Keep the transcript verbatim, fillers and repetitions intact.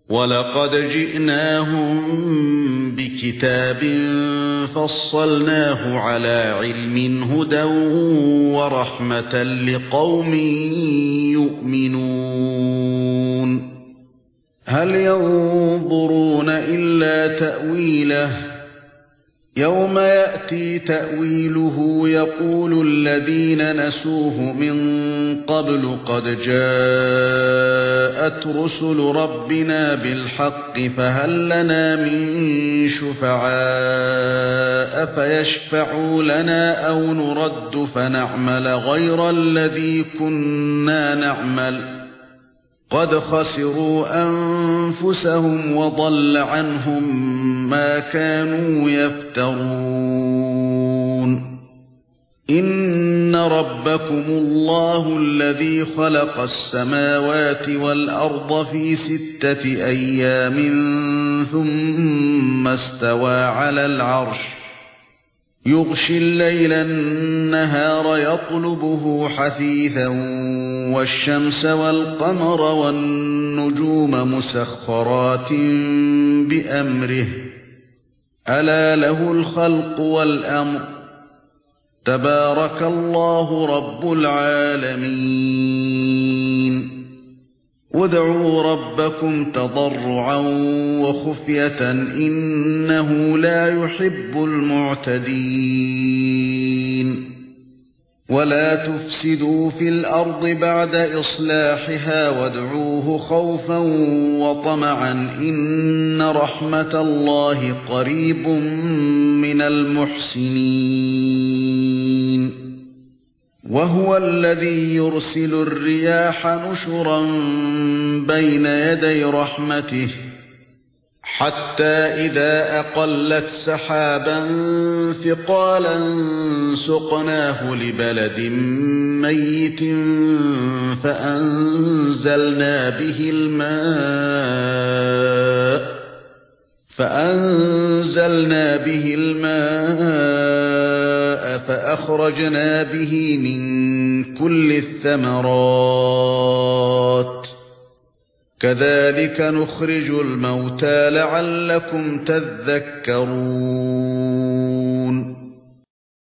وَلَقَدْ جِئْنَاهُمْ بِكِتَابٍ فَصَّلْنَاهُ عَلَى عِلْمٍ هُدًى وَرَحْمَةً لِقَوْمٍ يُؤْمِنُونَ هَلْ يَنظُرُونَ إِلَّا تَأْوِيلَهُ يَوْمَ يَأْتِي تَأْوِيلُهُ يَقُولُ الَّذِينَ نَسُوهُ مِن قَبْلُ قَدْ جَاءَتْ رُسُلُ رَبِّنَا بِالْحَقِّ فَهَل لَّنَا مِن شُفَعَاءَ فَيَشْفَعُوا لَنَا أَوْ نُرَدُّ فَنَعْمَلَ غَيْرَ الَّذِي كُنَّا نَعْمَلُ قَدْ خَسِرُوا أَنفُسَهُمْ وَضَلَّ عَنْهُم مَّا كَانُوا يَفْتَرُونَ إِنَّ رَبَّكُمُ اللَّهُ الَّذِي خَلَقَ السَّمَاوَاتِ وَالْأَرْضَ فِي سِتَّةِ أَيَّامٍ ثُمَّ اسْتَوَى عَلَى الْعَرْشِ يُغْشِي اللَّيْلَ النَّهَارَ يَطْلُبُهُ حَثِيثًا وَالشَّمْسَ وَالْقَمَرَ وَالنُّجُومَ مُسَخَّرَاتٍ بِأَمْرِهِ أَلَا لَهُ الْخَلْقُ وَالْأَمْرُ تَبَارَكَ اللَّهُ رَبُّ الْعَالَمِينَ وَادْعُوا رَبَّكُمْ تَضَرُّعًا وَخُفْيَةً إِنَّهُ لَا يُحِبُّ الْمُعْتَدِينَ وَلَا تُفْسِدُوا فِي الْأَرْضِ بَعْدَ إِصْلَاحِهَا وَادْعُوهُ خَوْفًا وَطَمَعًا إِنَّ رَحْمَةَ اللَّهِ قَرِيبٌ مِنَ الْمُحْسِنِينَ وَهُوَ الَّذِي يُرْسِلُ الرِّيَاحَ نُشُرًا بَيْنَ يَدَيْ رَحْمَتِهِ حَتَّى إِذَا أَقَلَّتْ سَحَابًا ثِقَالًا سُقْنَاهُ لِبَلَدٍ مَّيِّتٍ فَأَنزَلْنَا بِهِ الْمَاءَ فَأَنزَلْنَا بِهِ الْمَاءَ فَأَخْرَجْنَا بِهِ مِن كُلِّ الثَّمَرَاتِ كَذَلِكَ نُخْرِجُ الْمَوْتَى لَعَلَّكُمْ تَذَكَّرُونَ